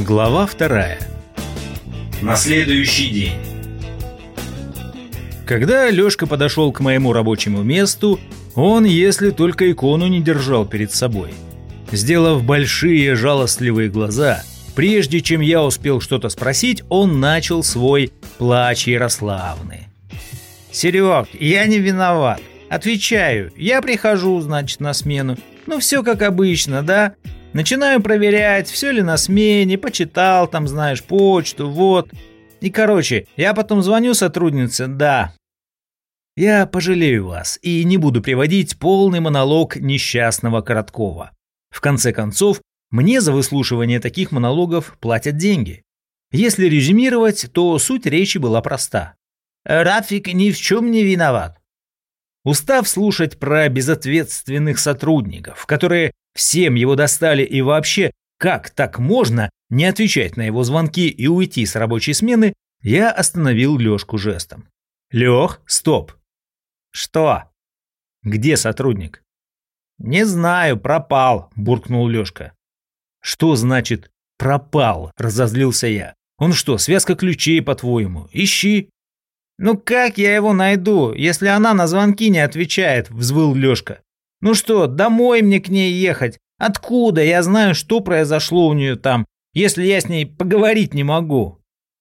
Глава 2. На следующий день. Когда Лёшка подошел к моему рабочему месту, он, если только икону не держал перед собой. Сделав большие жалостливые глаза, прежде чем я успел что-то спросить, он начал свой плач ярославный. «Серег, я не виноват. Отвечаю, я прихожу, значит, на смену. Ну, все как обычно, да? Начинаю проверять, все ли на смене, почитал там, знаешь, почту, вот. И, короче, я потом звоню сотруднице, да. Я пожалею вас и не буду приводить полный монолог несчастного Короткова. В конце концов, мне за выслушивание таких монологов платят деньги. Если резюмировать, то суть речи была проста. Рафик ни в чем не виноват. Устав слушать про безответственных сотрудников, которые всем его достали и вообще, как так можно не отвечать на его звонки и уйти с рабочей смены, я остановил Лёшку жестом. «Лёх, стоп!» «Что?» «Где сотрудник?» «Не знаю, пропал», – буркнул Лёшка. «Что значит «пропал»?» – разозлился я. «Он что, связка ключей, по-твоему? Ищи!» «Ну как я его найду, если она на звонки не отвечает?» – взвыл Лёшка. «Ну что, домой мне к ней ехать? Откуда я знаю, что произошло у нее там, если я с ней поговорить не могу?»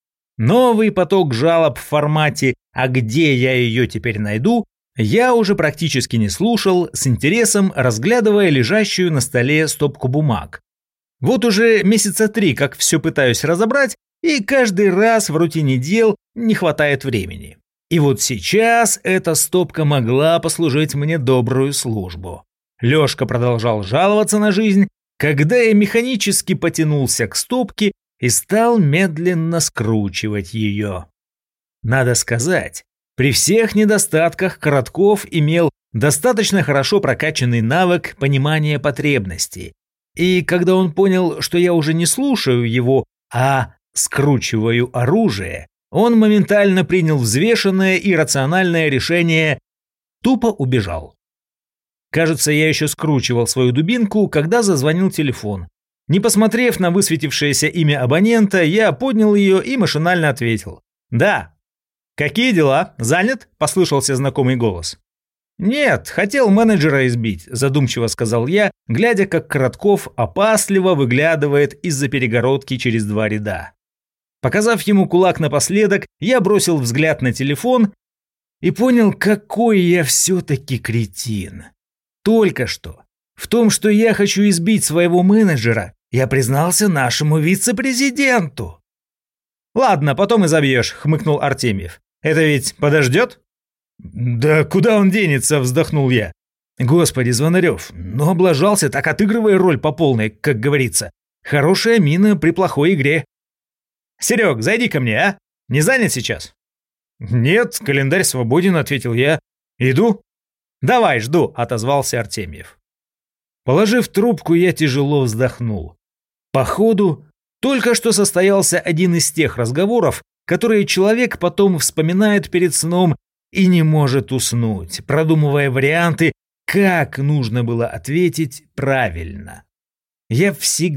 Новый поток жалоб в формате «А где я ее теперь найду?» я уже практически не слушал, с интересом разглядывая лежащую на столе стопку бумаг. Вот уже месяца 3, как все пытаюсь разобрать, и каждый раз в рутине дел не хватает времени. И вот сейчас эта стопка могла послужить мне добрую службу. Лёшка продолжал жаловаться на жизнь, когда я механически потянулся к стопке и стал медленно скручивать ее. Надо сказать, при всех недостатках Коротков имел достаточно хорошо прокачанный навык понимания потребностей. И когда он понял, что я уже не слушаю его, а скручиваю оружие, он моментально принял взвешенное и рациональное решение, тупо убежал. Кажется, я еще скручивал свою дубинку, когда зазвонил телефон. Не посмотрев на высветившееся имя абонента, я поднял ее и машинально ответил. «Да». «Какие дела? Занят?» – послышался знакомый голос. «Нет, хотел менеджера избить», – задумчиво сказал я, глядя, как Коротков опасливо выглядывает из-за перегородки через 2 ряда. Показав ему кулак напоследок, я бросил взгляд на телефон и понял, какой я все-таки кретин. Только что в том, что я хочу избить своего менеджера, я признался нашему вице-президенту. «Ладно, потом и забьешь», – хмыкнул Артемьев. «Это ведь подождет?» «Да куда он денется?» – вздохнул я. «Господи, Звонарев, ну облажался, так отыгрывай роль по полной, как говорится. Хорошая мина при плохой игре». «Серег, зайди ко мне, а? Не занят сейчас?» «Нет, календарь свободен», – ответил я. «Иду?» «Давай, жду», – отозвался Артемьев. Положив трубку, я тяжело вздохнул. Походу, только что состоялся один из тех разговоров, которые человек потом вспоминает перед сном и не может уснуть, продумывая варианты, как нужно было ответить правильно. Я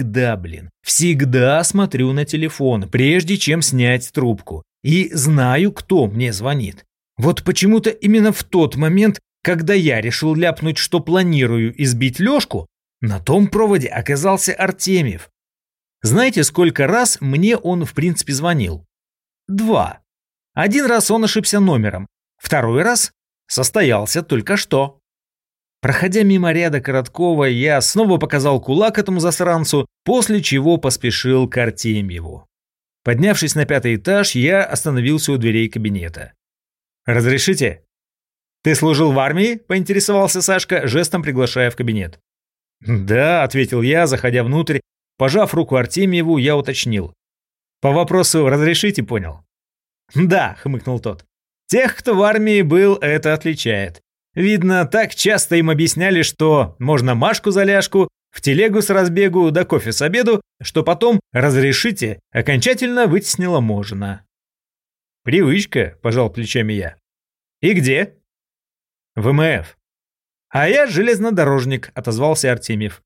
всегда смотрю на телефон, прежде чем снять трубку, и знаю, кто мне звонит. Вот почему-то именно в тот момент, когда я решил ляпнуть, что планирую избить Лёшку, на том проводе оказался Артемьев. Знаете, сколько раз мне он в принципе звонил? 2. Один раз он ошибся номером, второй раз состоялся только что. Проходя мимо ряда Короткова, я снова показал кулак этому засранцу, после чего поспешил к Артемьеву. Поднявшись на 5-й этаж, я остановился у дверей кабинета. «Разрешите?» «Ты служил в армии?» – поинтересовался Сашка, жестом приглашая в кабинет. «Да», – ответил я, заходя внутрь. Пожав руку Артемьеву, я уточнил. «По вопросу разрешите, понял?» «Да», – хмыкнул тот. «Тех, кто в армии был, это отличает. Видно, так часто им объясняли, что можно Машку за ляжку, в телегу с разбегу да кофе с обеду, что потом «разрешите» окончательно вытеснило «можно». «Привычка», – пожал плечами я. «И где?» «ВМФ». «А я железнодорожник», – отозвался Артемьев.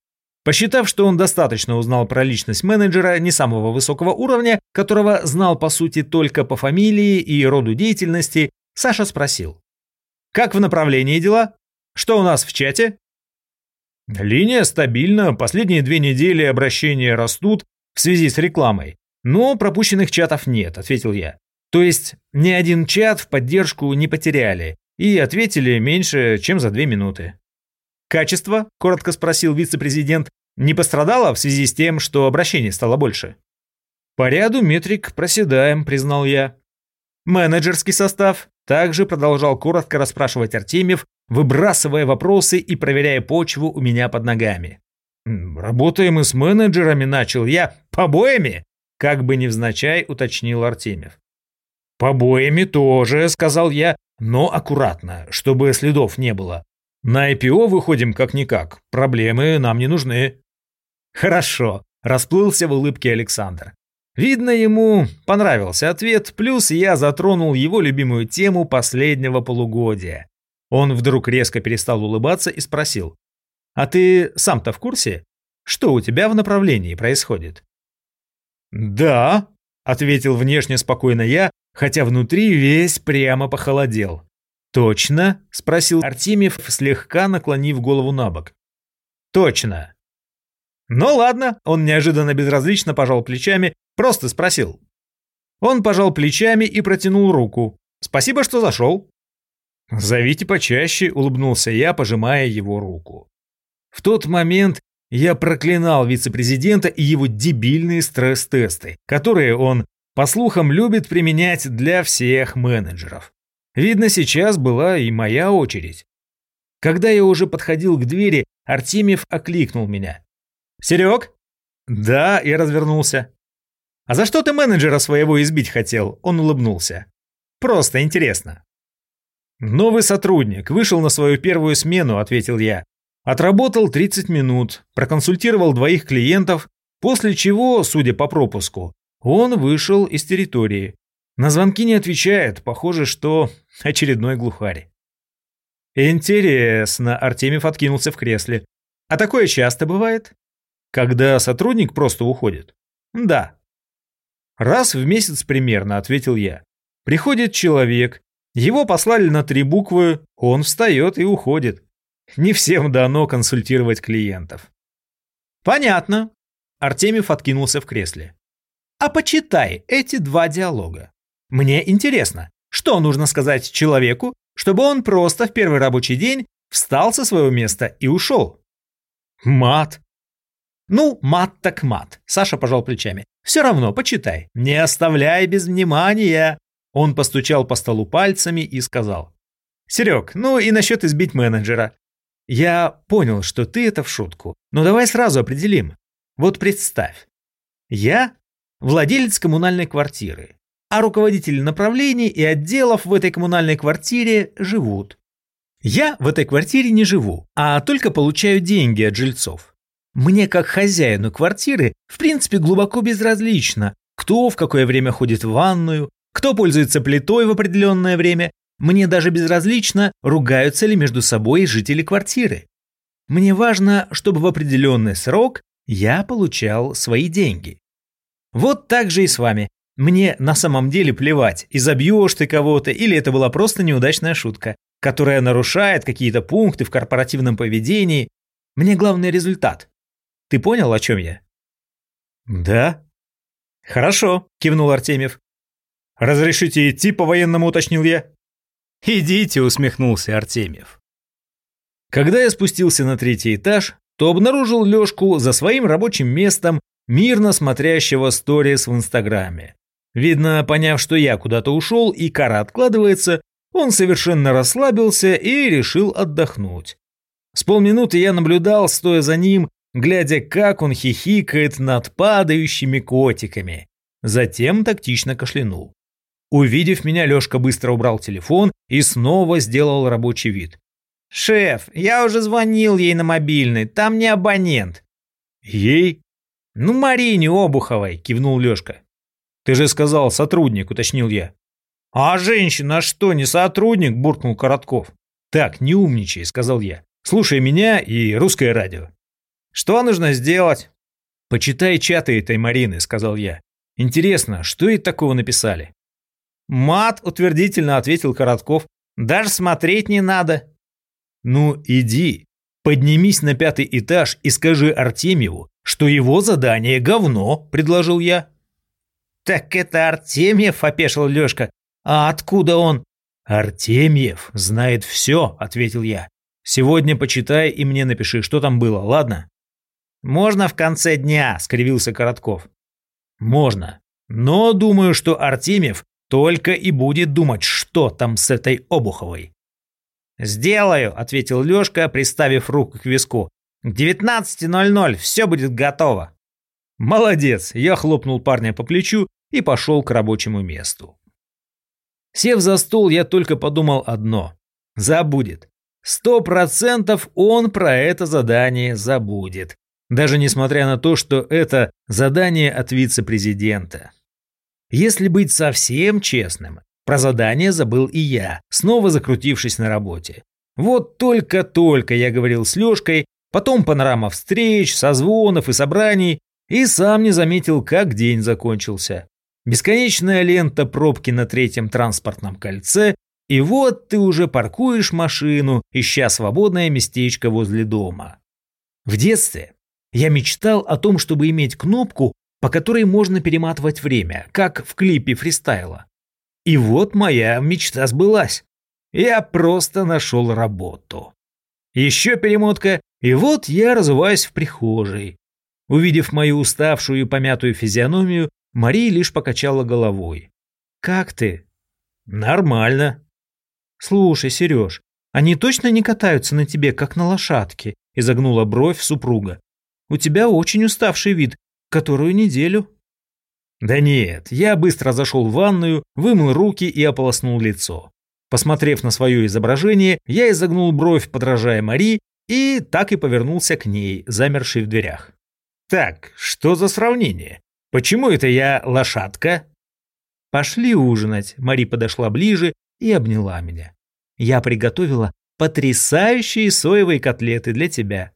Посчитав, что он достаточно узнал про личность менеджера не самого высокого уровня, которого знал по сути только по фамилии и роду деятельности, Саша спросил: «Как в направлении дела? Что у нас в чате?» «Линия стабильна, последние 2 недели обращения растут в связи с рекламой, но пропущенных чатов нет», — ответил я. «То есть ни один чат в поддержку не потеряли и ответили меньше, чем за 2 минуты». «Качество?» – коротко спросил вице-президент. «Не пострадало в связи с тем, что обращений стало больше?» «По ряду метрик проседаем», – признал я. «Менеджерский состав?» – также продолжал коротко расспрашивать Артемьев, выбрасывая вопросы и проверяя почву у меня под ногами. «Работаем и с менеджерами», – начал я. «Побоями?» – как бы невзначай уточнил Артемьев. «Побоями тоже», – сказал я, – «но аккуратно, чтобы следов не было. На IPO выходим как-никак, проблемы нам не нужны». «Хорошо», – расплылся в улыбке Александр. Видно, ему понравился ответ, плюс я затронул его любимую тему последнего полугодия. Он вдруг резко перестал улыбаться и спросил: «А ты сам-то в курсе? Что у тебя в направлении происходит?» «Да», – ответил внешне спокойно я, хотя внутри весь прямо похолодел. «Точно?» – спросил Артемьев, слегка наклонив голову на бок. «Точно». «Ну ладно», – он неожиданно безразлично пожал плечами, просто спросил. Он пожал плечами и протянул руку. «Спасибо, что зашел». «Зовите почаще», – улыбнулся я, пожимая его руку. В тот момент я проклинал вице-президента и его дебильные стресс-тесты, которые он, по слухам, любит применять для всех менеджеров. Видно, сейчас была и моя очередь. Когда я уже подходил к двери, Артемьев окликнул меня. «Серег?» «Да», я развернулся. «А за что ты менеджера своего избить хотел?» Он улыбнулся. «Просто интересно». «Новый сотрудник, вышел на свою первую смену», — ответил я. «Отработал 30 минут, проконсультировал 2 клиентов, после чего, судя по пропуску, он вышел из территории. На звонки не отвечает, похоже, что очередной глухарь». «Интересно», — Артемьев откинулся в кресле. «А такое часто бывает?» «Когда сотрудник просто уходит?» «Да». «Раз в месяц примерно», — ответил я. «Приходит человек, его послали на 3 буквы, он встает и уходит. Не всем дано консультировать клиентов». «Понятно», — Артемьев откинулся в кресле. «А почитай эти 2 диалога. Мне интересно, что нужно сказать человеку, чтобы он просто в первый рабочий день встал со своего места и ушел?» «Мат». «Ну, мат так мат», — Саша пожал плечами. «Все равно, почитай. Не оставляй без внимания». Он постучал по столу пальцами и сказал: «Серег, ну и насчет избить менеджера. Я понял, что ты это в шутку, но давай сразу определим. Вот представь, я владелец коммунальной квартиры, а руководители направлений и отделов в этой коммунальной квартире живут. Я в этой квартире не живу, а только получаю деньги от жильцов. Мне, как хозяину квартиры, в принципе глубоко безразлично, кто в какое время ходит в ванную, кто пользуется плитой в определенное время. Мне даже безразлично, ругаются ли между собой жители квартиры. Мне важно, чтобы в определенный срок я получал свои деньги. Вот так же и с вами. Мне на самом деле плевать, изобьешь ты кого-то или это была просто неудачная шутка, которая нарушает какие-то пункты в корпоративном поведении. Мне главный результат. Ты понял, о чем я?» «Да». «Хорошо», – кивнул Артемьев. «Разрешите идти по-военному», – уточнил я. «Идите», – усмехнулся Артемьев. Когда я спустился на 3-й этаж, то обнаружил Лёшку за своим рабочим местом, мирно смотрящего сторис в Инстаграме. Видно, поняв, что я куда-то ушел и кара откладывается, он совершенно расслабился и решил отдохнуть. С полминуты я наблюдал, стоя за ним, глядя, как он хихикает над падающими котиками. Затем тактично кашлянул. Увидев меня, Лёшка быстро убрал телефон и снова сделал рабочий вид. «Шеф, я уже звонил ей на мобильный, там не абонент». «Ей?» «Ну, Марине Обуховой», – кивнул Лёшка. «Ты же сказал сотрудник», – уточнил я. «А женщина что, не сотрудник?» – буркнул Коротков. «Так, не умничай», – сказал я. «Слушай меня и русское радио». Что нужно сделать? Почитай чаты этой Марины, сказал я. Интересно, что ей такого написали? Мат, утвердительно ответил Коротков. Даже смотреть не надо. Ну, иди, поднимись на 5-й этаж и скажи Артемьеву, что его задание говно, предложил я. Так это Артемьев, опешил Лёшка. А откуда он? Артемьев знает все, ответил я. Сегодня почитай и мне напиши, что там было, ладно? Можно в конце дня, скривился Коротков. Можно, но думаю, что Артемьев только и будет думать, что там с этой Обуховой. «Сделаю», — ответил Лёшка, приставив руку к виску. «К 19:00 все будет готово». «Молодец», — я хлопнул парня по плечу и пошел к рабочему месту. Сев за стол, я только подумал одно. Забудет. 100% он про это задание забудет. Даже несмотря на то, что это задание от вице-президента. Если быть совсем честным, про задание забыл и я, снова закрутившись на работе. Вот только-только я говорил с Лёшкой, потом панорама встреч, созвонов и собраний, и сам не заметил, как день закончился. Бесконечная лента пробки на 3-м транспортном кольце, и вот ты уже паркуешь машину, ища свободное местечко возле дома. В детстве я мечтал о том, чтобы иметь кнопку, по которой можно перематывать время, как в клипе фристайла. И вот моя мечта сбылась. Я просто нашел работу. Еще перемотка, и вот я разуваюсь в прихожей. Увидев мою уставшую и помятую физиономию, Мария лишь покачала головой. «Как ты?» «Нормально». «Слушай, Сереж, они точно не катаются на тебе, как на лошадке?» – изогнула бровь супруга. «У тебя очень уставший вид, которую неделю». «Да нет, я быстро зашел в ванную, вымыл руки и ополоснул лицо. Посмотрев на свое изображение, я изогнул бровь, подражая Марии, и так и повернулся к ней, замершей в дверях. Так, что за сравнение? Почему это я лошадка?» «Пошли ужинать», — Мари подошла ближе и обняла меня. «Я приготовила потрясающие соевые котлеты для тебя».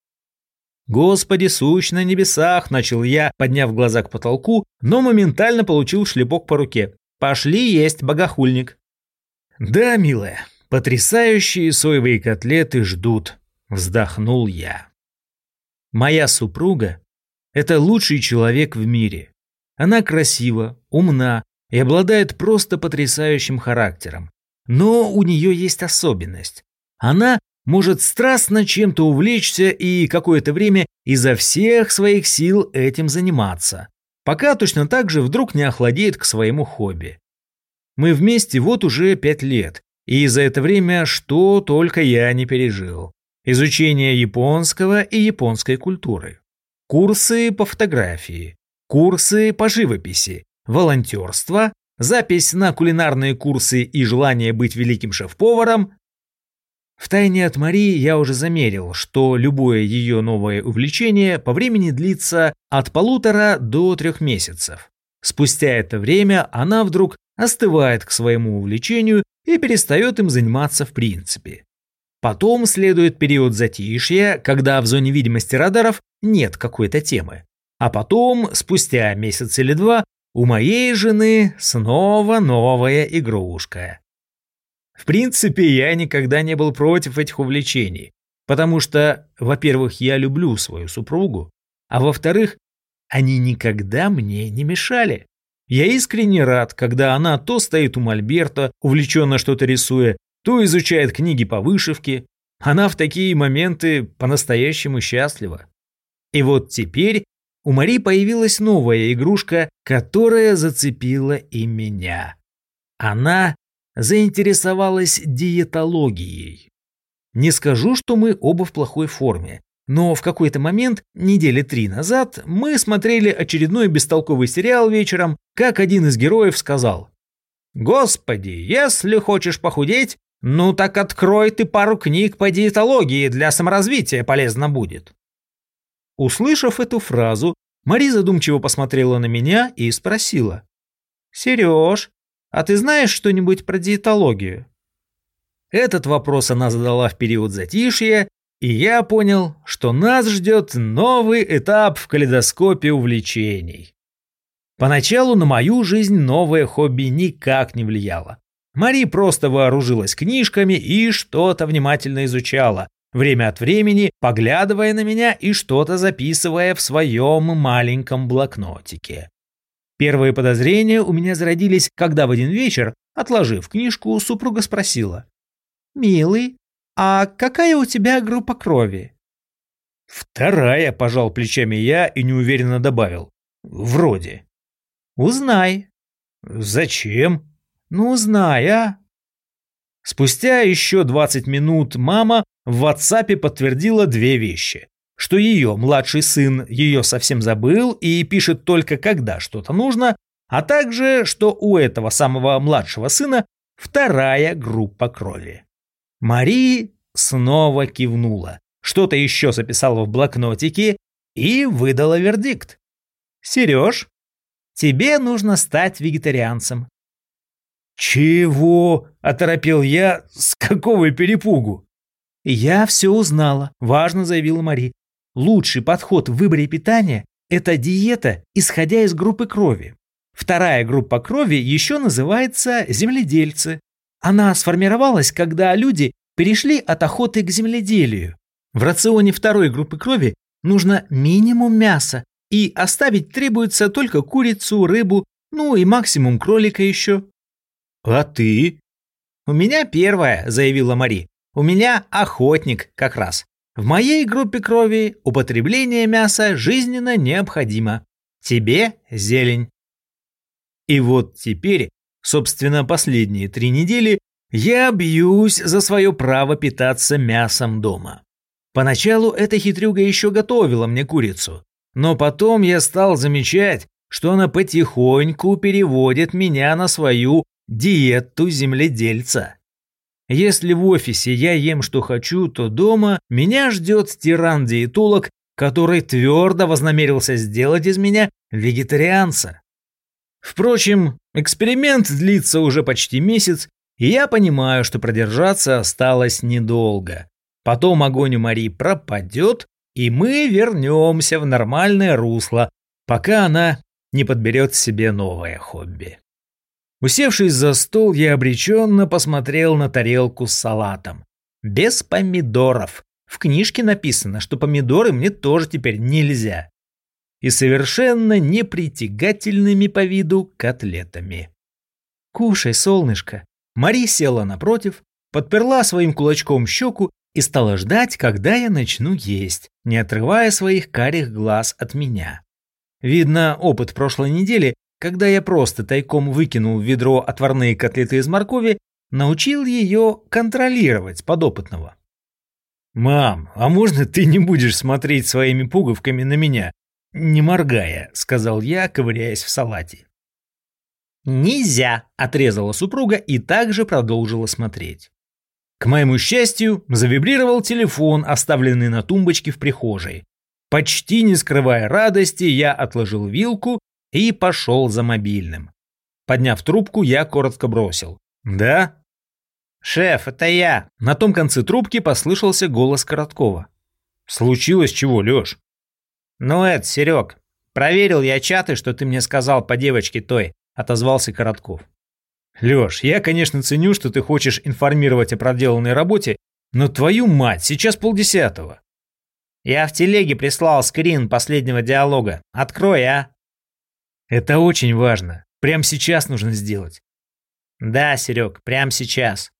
«Господи, сущ на небесах!» – начал я, подняв глаза к потолку, но моментально получил шлепок по руке. «Пошли есть, богохульник!» «Да, милая, потрясающие соевые котлеты ждут», – вздохнул я. «Моя супруга – это лучший человек в мире. Она красива, умна и обладает просто потрясающим характером. Но у нее есть особенность. Она может страстно чем-то увлечься и какое-то время изо всех своих сил этим заниматься, пока точно так же вдруг не охладеет к своему хобби. Мы вместе вот уже 5 лет, и за это время что только я не пережил. Изучение японского и японской культуры, курсы по фотографии, курсы по живописи, волонтерство, запись на кулинарные курсы и желание быть великим шеф-поваром. Втайне от Марии я уже замерил, что любое ее новое увлечение по времени длится от 1,5 до 3 месяцев. Спустя это время она вдруг остывает к своему увлечению и перестает им заниматься в принципе. Потом следует период затишья, когда в зоне видимости радаров нет какой-то темы. А потом, спустя месяц или 2, у моей жены снова новая игрушка. В принципе, я никогда не был против этих увлечений, потому что, во-первых, я люблю свою супругу, а во-вторых, они никогда мне не мешали. Я искренне рад, когда она то стоит у мольберта, увлеченно что-то рисуя, то изучает книги по вышивке. Она в такие моменты по-настоящему счастлива. И вот теперь у Мари появилась новая игрушка, которая зацепила и меня. Она заинтересовалась диетологией. Не скажу, что мы оба в плохой форме, но в какой-то момент, недели 3 назад, мы смотрели очередной бестолковый сериал вечером, как один из героев сказал: «Господи, если хочешь похудеть, ну так открой ты пару книг по диетологии, для саморазвития полезно будет». Услышав эту фразу, Мари задумчиво посмотрела на меня и спросила: «Сереж, а ты знаешь что-нибудь про диетологию?» Этот вопрос она задала в период затишья, И я понял, что нас ждет новый этап в калейдоскопе увлечений. Поначалу на мою жизнь новое хобби никак не влияло. Мари просто вооружилась книжками и что-то внимательно изучала, время от времени поглядывая на меня и что-то записывая в своем маленьком блокнотике. Первые подозрения у меня зародились, когда в один вечер, отложив книжку, супруга спросила: «Милый, а какая у тебя группа крови?» «Вторая», – пожал плечами я и неуверенно добавил. «Вроде». «Узнай». «Зачем?» «Ну, узнай, а». Спустя еще 20 минут мама в WhatsApp подтвердила две вещи. Что ее младший сын ее совсем забыл и пишет только когда что-то нужно, а также, что у этого самого младшего сына вторая группа крови. Мари снова кивнула, что-то еще записала в блокнотике и выдала вердикт. «Сереж, тебе нужно стать вегетарианцем». «Чего?» – оторопел я, с какого перепугу. «Я все узнала», – важно заявила Мари. «Лучший подход в выборе питания – это диета, исходя из группы крови. Вторая группа крови еще называется земледельцы. Она сформировалась, когда люди перешли от охоты к земледелию. В рационе второй группы крови нужно минимум мяса, и оставить требуется только курицу, рыбу, ну и максимум кролика еще». «А ты?» «У меня первая», – заявила Мари. «У меня охотник как раз. В моей группе крови употребление мяса жизненно необходимо. Тебе зелень». И вот теперь, собственно, последние 3 недели я бьюсь за свое право питаться мясом дома. Поначалу эта хитрюга еще готовила мне курицу, но потом я стал замечать, что она потихоньку переводит меня на свою диету земледельца. Если в офисе я ем что хочу, то дома меня ждет тиран-диетолог, который твердо вознамерился сделать из меня вегетарианца. Впрочем, эксперимент длится уже почти месяц, и я понимаю, что продержаться осталось недолго. Потом огонь у Мари пропадет, и мы вернемся в нормальное русло, пока она не подберет себе новое хобби. Усевшись за стол, я обреченно посмотрел на тарелку с салатом. Без помидоров. В книжке написано, что помидоры мне тоже теперь нельзя. И совершенно непритягательными по виду котлетами. «Кушай, солнышко». Мари села напротив, подперла своим кулачком щеку и стала ждать, когда я начну есть, не отрывая своих карих глаз от меня. Видно, опыт прошлой недели, когда я просто тайком выкинул в ведро отварные котлеты из моркови, научил ее контролировать подопытного. «Мам, а можно ты не будешь смотреть своими пуговками на меня, не моргая?» – сказал я, ковыряясь в салате. «Нельзя!» – отрезала супруга и также продолжила смотреть. К моему счастью, завибрировал телефон, оставленный на тумбочке в прихожей. Почти не скрывая радости, я отложил вилку и пошел за мобильным. Подняв трубку, я коротко бросил: «Да?» «Шеф, это я!» На том конце трубки послышался голос Короткова. «Случилось чего, Лёш?» «Ну это, Серег, проверил я чаты, что ты мне сказал по девочке той», отозвался Коротков. «Лёш, я, конечно, ценю, что ты хочешь информировать о проделанной работе, но твою мать, сейчас 9:30. «Я в телеге прислал скрин последнего диалога. Открой, а?» «Это очень важно. Прямо сейчас нужно сделать». «Да, Серег, прямо сейчас».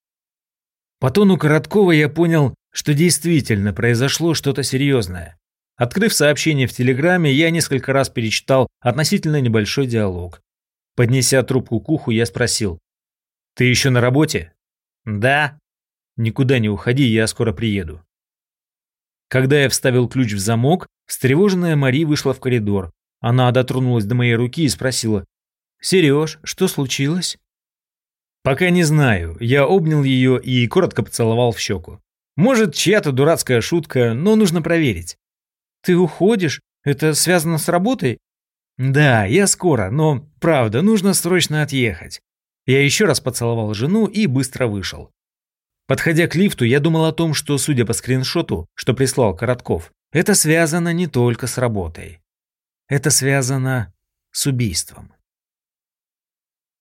По тону Короткова я понял, что действительно произошло что-то серьезное. Открыв сообщение в Телеграме, я несколько раз перечитал относительно небольшой диалог. Поднеся трубку к уху, я спросил: «Ты еще на работе?» «Да». «Никуда не уходи, я скоро приеду». Когда я вставил ключ в замок, встревоженная Мари вышла в коридор. Она дотронулась до моей руки и спросила: «Сереж, что случилось?» «Пока не знаю». Я обнял ее и коротко поцеловал в щеку. «Может, чья-то дурацкая шутка, но нужно проверить». «Ты уходишь? Это связано с работой?» «Да, я скоро, но, правда, нужно срочно отъехать». Я еще раз поцеловал жену и быстро вышел. Подходя к лифту, я думал о том, что, судя по скриншоту, что прислал Коротков, это связано не только с работой. Это связано с убийством.